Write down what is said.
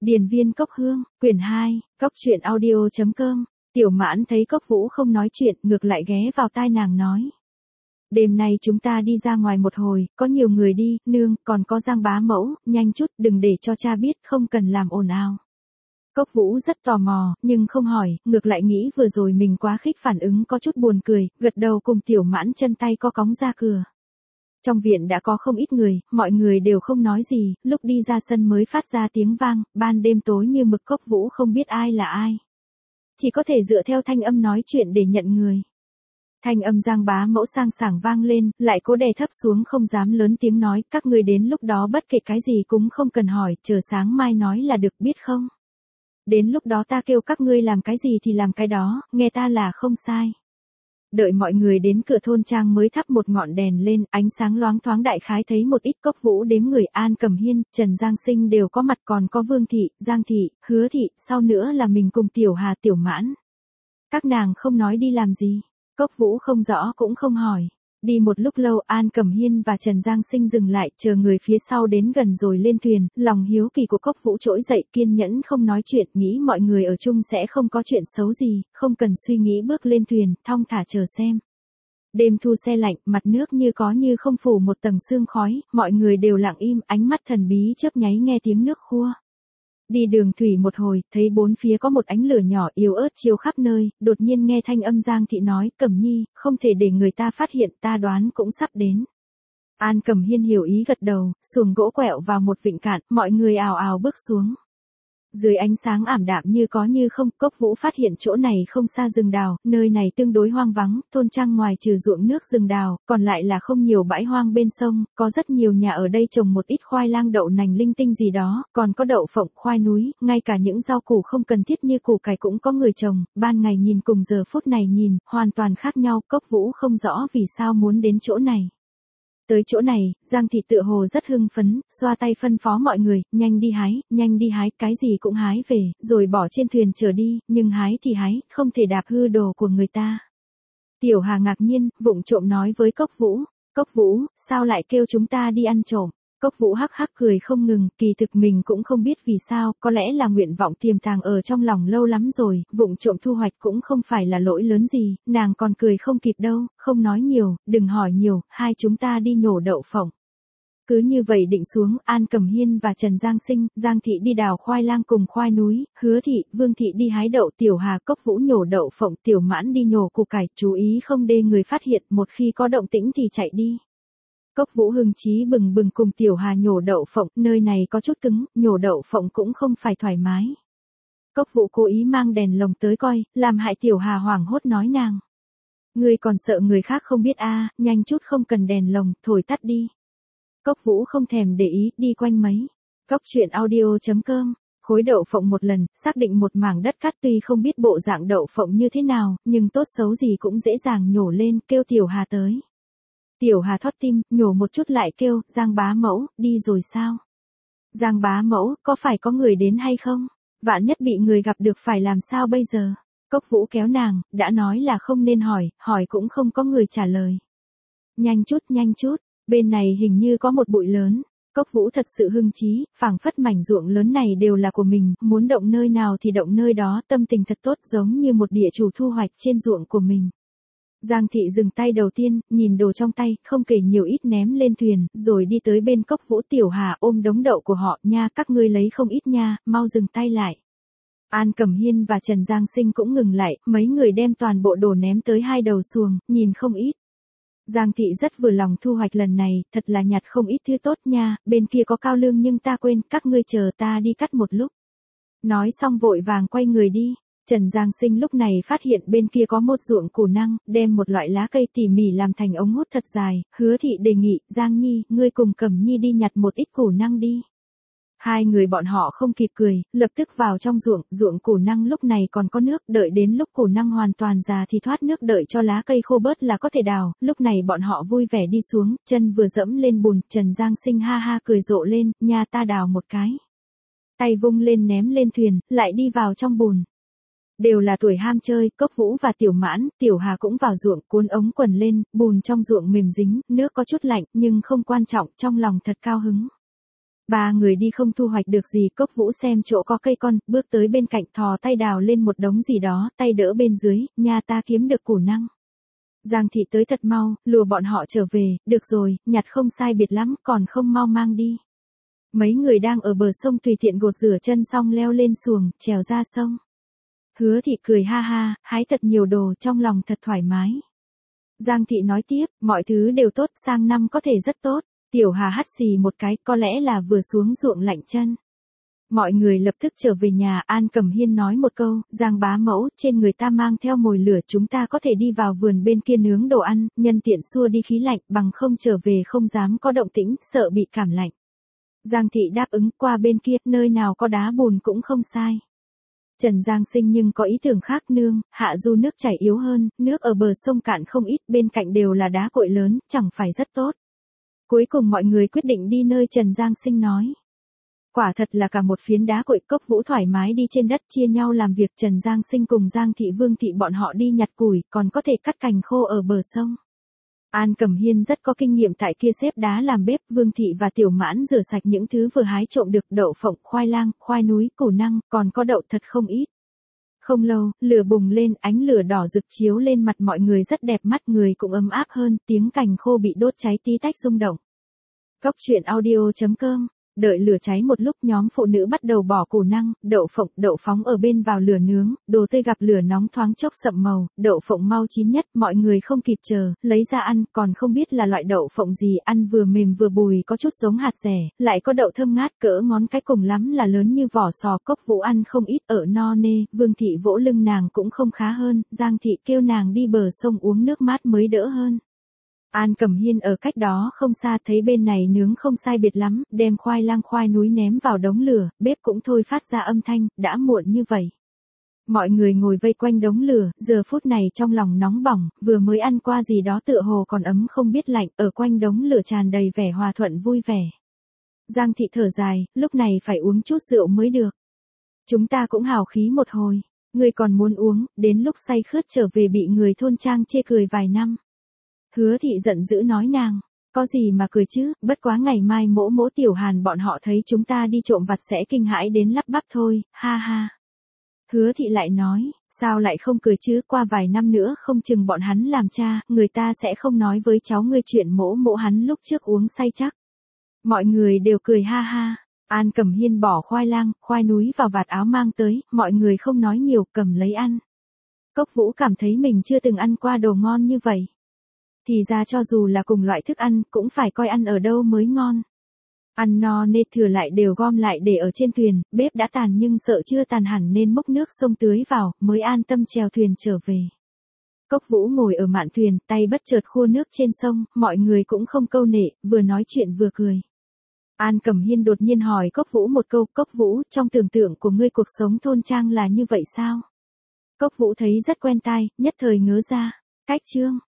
Điền viên Cốc Hương, quyển 2, Cốc truyện audio.com. Tiểu Mãn thấy Cốc Vũ không nói chuyện, ngược lại ghé vào tai nàng nói. Đêm nay chúng ta đi ra ngoài một hồi, có nhiều người đi, nương, còn có Giang bá mẫu, nhanh chút, đừng để cho cha biết, không cần làm ồn ào. Cốc Vũ rất tò mò, nhưng không hỏi, ngược lại nghĩ vừa rồi mình quá khích phản ứng có chút buồn cười, gật đầu cùng Tiểu Mãn chân tay co cóng ra cửa. Trong viện đã có không ít người, mọi người đều không nói gì, lúc đi ra sân mới phát ra tiếng vang, ban đêm tối như mực. Cốc Vũ không biết ai là ai. Chỉ có thể dựa theo thanh âm nói chuyện để nhận người. Thanh âm Giang bá mẫu sang sảng vang lên, lại cố đè thấp xuống không dám lớn tiếng nói, các người đến lúc đó bất kể cái gì cũng không cần hỏi, chờ sáng mai nói là được biết không. Đến lúc đó ta kêu các ngươi làm cái gì thì làm cái đó, nghe ta là không sai. Đợi mọi người đến cửa thôn trang mới thắp một ngọn đèn lên, ánh sáng loáng thoáng đại khái thấy một ít. Cốc Vũ đếm người An Cẩm Hiên, Trần Giang Sinh đều có mặt, còn có Vương Thị, Giang Thị, Hứa Thị, sau nữa là mình cùng Tiểu Hà Tiểu Mãn. Các nàng không nói đi làm gì, Cốc Vũ không rõ cũng không hỏi. Đi một lúc lâu An Cẩm Hiên và Trần Giang Sinh dừng lại, chờ người phía sau đến gần rồi lên thuyền, lòng hiếu kỳ của Cốc Vũ trỗi dậy, kiên nhẫn không nói chuyện, nghĩ mọi người ở chung sẽ không có chuyện xấu gì, không cần suy nghĩ bước lên thuyền, thong thả chờ xem. Đêm thu se lạnh, mặt nước như có như không phủ một tầng sương khói, mọi người đều lặng im, ánh mắt thần bí chớp nháy nghe tiếng nước khua. Đi đường thủy một hồi, thấy bốn phía có một ánh lửa nhỏ yếu ớt chiếu khắp nơi, đột nhiên nghe thanh âm Giang Thị nói, Cẩm Nhi, không thể để người ta phát hiện, ta đoán cũng sắp đến. An Cẩm Hiên hiểu ý gật đầu, xuồng gỗ quẹo vào một vịnh cạn, mọi người ào ào bước xuống. Dưới ánh sáng ảm đạm như có như không, Cốc Vũ phát hiện chỗ này không xa rừng đào, nơi này tương đối hoang vắng, thôn trang ngoài trừ ruộng nước rừng đào, còn lại là không nhiều bãi hoang bên sông, có rất nhiều nhà ở đây trồng một ít khoai lang đậu nành linh tinh gì đó, còn có đậu phộng, khoai núi, ngay cả những rau củ không cần thiết như củ cải cũng có người trồng, ban ngày nhìn cùng giờ phút này nhìn, hoàn toàn khác nhau. Cốc Vũ không rõ vì sao muốn đến chỗ này. Tới chỗ này, Giang Thị tựa hồ rất hưng phấn, xoa tay phân phó mọi người, nhanh đi hái, cái gì cũng hái về, rồi bỏ trên thuyền chở đi, nhưng hái thì hái, không thể đạp hư đồ của người ta. Tiểu Hà ngạc nhiên, vụng trộm nói với Cốc Vũ, Cốc Vũ, sao lại kêu chúng ta đi ăn trộm? Cốc Vũ hắc hắc cười không ngừng, kỳ thực mình cũng không biết vì sao, có lẽ là nguyện vọng tiềm tàng ở trong lòng lâu lắm rồi, vụng trộm thu hoạch cũng không phải là lỗi lớn gì, nàng còn cười không kịp đâu, không nói nhiều, đừng hỏi nhiều, hai chúng ta đi nhổ đậu phộng. Cứ như vậy định xuống, An Cẩm Hiên và Trần Giang Sinh, Giang Thị đi đào khoai lang cùng khoai núi, Hứa Thị, Vương Thị đi hái đậu, Tiểu Hà, Cốc Vũ nhổ đậu phộng, Tiểu Mãn đi nhổ củ cải, chú ý không để người phát hiện, một khi có động tĩnh thì chạy đi. Cốc Vũ hưng chí bừng bừng cùng Tiểu Hà nhổ đậu phộng, nơi này có chút cứng, nhổ đậu phộng cũng không phải thoải mái. Cốc Vũ cố ý mang đèn lồng tới coi, làm hại Tiểu Hà hoảng hốt nói nàng. Ngươi còn sợ người khác không biết a, nhanh chút không cần đèn lồng, thổi tắt đi. Cốc Vũ không thèm để ý, đi quanh mấy. Cốc truyện audio.com. Khối đậu phộng một lần, xác định một mảng đất cát, tuy không biết bộ dạng đậu phộng như thế nào, nhưng tốt xấu gì cũng dễ dàng nhổ lên, kêu Tiểu Hà tới. Tiểu Hà thót tim, nhổ một chút lại kêu, Giang bá mẫu, đi rồi sao? Giang bá mẫu, có phải có người đến hay không? Vạn nhất bị người gặp được phải làm sao bây giờ? Cốc Vũ kéo nàng, đã nói là không nên hỏi cũng không có người trả lời. Nhanh chút, bên này hình như có một bụi lớn. Cốc Vũ thật sự hưng chí, phảng phất mảnh ruộng lớn này đều là của mình, muốn động nơi nào thì động nơi đó, tâm tình thật tốt giống như một địa chủ thu hoạch trên ruộng của mình. Giang Thị dừng tay đầu tiên, nhìn đồ trong tay, không kể nhiều ít ném lên thuyền, rồi đi tới bên Cốc Vũ. Tiểu Hà ôm đống đậu của họ, nha, các ngươi lấy không ít nha, mau dừng tay lại. An Cẩm Hiên và Trần Giang Sinh cũng ngừng lại, mấy người đem toàn bộ đồ ném tới hai đầu xuồng, nhìn không ít. Giang Thị rất vừa lòng thu hoạch lần này, thật là nhặt không ít thứ tốt nha, bên kia có cao lương nhưng ta quên, các ngươi chờ ta đi cắt một lúc. Nói xong vội vàng quay người đi. Trần Giang Sinh lúc này phát hiện bên kia có một ruộng củ năng, đem một loại lá cây tỉ mỉ làm thành ống hút thật dài, Hứa Thị đề nghị, Giang Nhi, ngươi cùng Cẩm Nhi đi nhặt một ít củ năng đi. Hai người bọn họ không kịp cười, lập tức vào trong ruộng củ năng lúc này còn có nước, đợi đến lúc củ năng hoàn toàn già thì thoát nước, đợi cho lá cây khô bớt là có thể đào, lúc này bọn họ vui vẻ đi xuống, chân vừa dẫm lên bùn, Trần Giang Sinh ha ha cười rộ lên, nha ta đào một cái. Tay vung lên ném lên thuyền, lại đi vào trong bùn. Đều là tuổi ham chơi, Cốc Vũ và Tiểu Mãn, Tiểu Hà cũng vào ruộng, cuốn ống quần lên, bùn trong ruộng mềm dính, nước có chút lạnh, nhưng không quan trọng, trong lòng thật cao hứng. Ba người đi không thu hoạch được gì, Cốc Vũ xem chỗ có cây con, bước tới bên cạnh thò tay đào lên một đống gì đó, tay đỡ bên dưới, nha ta kiếm được củ năng. Giang thị tới thật mau, lùa bọn họ trở về, được rồi, nhặt không sai biệt lắm, còn không mau mang đi. Mấy người đang ở bờ sông tùy tiện gột rửa chân xong leo lên xuồng, trèo ra sông. Hứa thị cười ha ha, hái thật nhiều đồ, trong lòng thật thoải mái. Giang thị nói tiếp, mọi thứ đều tốt, sang năm có thể rất tốt. Tiểu Hà hắt xì một cái, có lẽ là vừa xuống ruộng lạnh chân. Mọi người lập tức trở về nhà, An Cẩm Hiên nói một câu, Giang bá mẫu, trên người ta mang theo mồi lửa, chúng ta có thể đi vào vườn bên kia nướng đồ ăn, nhân tiện xua đi khí lạnh, bằng không trở về không dám có động tĩnh, sợ bị cảm lạnh. Giang thị đáp ứng, qua bên kia, nơi nào có đá bùn cũng không sai. Trần Giang Sinh nhưng có ý tưởng khác, nương, hạ du nước chảy yếu hơn, nước ở bờ sông cạn không ít, bên cạnh đều là đá cội lớn, chẳng phải rất tốt. Cuối cùng mọi người quyết định đi nơi Trần Giang Sinh nói. Quả thật là cả một phiến đá cội, Cốc Vũ thoải mái đi trên đất chia nhau làm việc, Trần Giang Sinh cùng Giang Thị Vương Thị bọn họ đi nhặt củi, còn có thể cắt cành khô ở bờ sông. An Cẩm Hiên rất có kinh nghiệm tại kia xếp đá làm bếp, Vương Thị và Tiểu Mãn rửa sạch những thứ vừa hái trộm được, đậu phộng, khoai lang, khoai núi, củ năng, còn có đậu thật không ít. Không lâu, lửa bùng lên, ánh lửa đỏ rực chiếu lên mặt mọi người rất đẹp mắt, người cũng ấm áp hơn, tiếng cành khô bị đốt cháy tí tách rung động. Cốc truyện audio.com. Đợi lửa cháy một lúc, nhóm phụ nữ bắt đầu bỏ củ năng, đậu phộng, đậu phóng ở bên vào lửa nướng, đồ tươi gặp lửa nóng thoáng chốc sậm màu, đậu phộng mau chín nhất, mọi người không kịp chờ, lấy ra ăn, còn không biết là loại đậu phộng gì, ăn vừa mềm vừa bùi, có chút giống hạt dẻ, lại có đậu thơm ngát cỡ ngón cái, cùng lắm là lớn như vỏ sò. Cốc Vũ ăn không ít, ở no nê, Vương Thị vỗ lưng nàng cũng không khá hơn, Giang Thị kêu nàng đi bờ sông uống nước mát mới đỡ hơn. An Cẩm Hiên ở cách đó không xa thấy bên này nướng không sai biệt lắm, đem khoai lang khoai núi ném vào đống lửa, bếp cũng thôi phát ra âm thanh, đã muộn như vậy. Mọi người ngồi vây quanh đống lửa, giờ phút này trong lòng nóng bỏng, vừa mới ăn qua gì đó tựa hồ còn ấm không biết lạnh, ở quanh đống lửa tràn đầy vẻ hòa thuận vui vẻ. Giang Thị thở dài, lúc này phải uống chút rượu mới được. Chúng ta cũng hào khí một hồi, người còn muốn uống, đến lúc say khướt trở về bị người thôn trang chê cười vài năm. Hứa Thị giận dữ nói nàng, có gì mà cười chứ, bất quá ngày mai mỗ mỗ Tiểu Hàn bọn họ thấy chúng ta đi trộm vặt sẽ kinh hãi đến lắp bắp thôi, ha ha. Hứa Thị lại nói, sao lại không cười chứ, qua vài năm nữa không chừng bọn hắn làm cha, người ta sẽ không nói với cháu ngươi chuyện mỗ mỗ hắn lúc trước uống say chắc. Mọi người đều cười ha ha. An Cẩm Hiên bỏ khoai lang, khoai núi vào vạt áo mang tới, mọi người không nói nhiều, cầm lấy ăn. Cốc Vũ cảm thấy mình chưa từng ăn qua đồ ngon như vậy. Thì ra cho dù là cùng loại thức ăn, cũng phải coi ăn ở đâu mới ngon. Ăn no nê thừa lại đều gom lại để ở trên thuyền, bếp đã tàn nhưng sợ chưa tàn hẳn nên múc nước sông tưới vào, mới an tâm chèo thuyền trở về. Cốc Vũ ngồi ở mạn thuyền, tay bất chợt khua nước trên sông, mọi người cũng không câu nệ, vừa nói chuyện vừa cười. An Cẩm Hiên đột nhiên hỏi Cốc Vũ một câu, Cốc Vũ, trong tưởng tượng của ngươi cuộc sống thôn trang là như vậy sao? Cốc Vũ thấy rất quen tai, nhất thời ngớ ra. Cách chương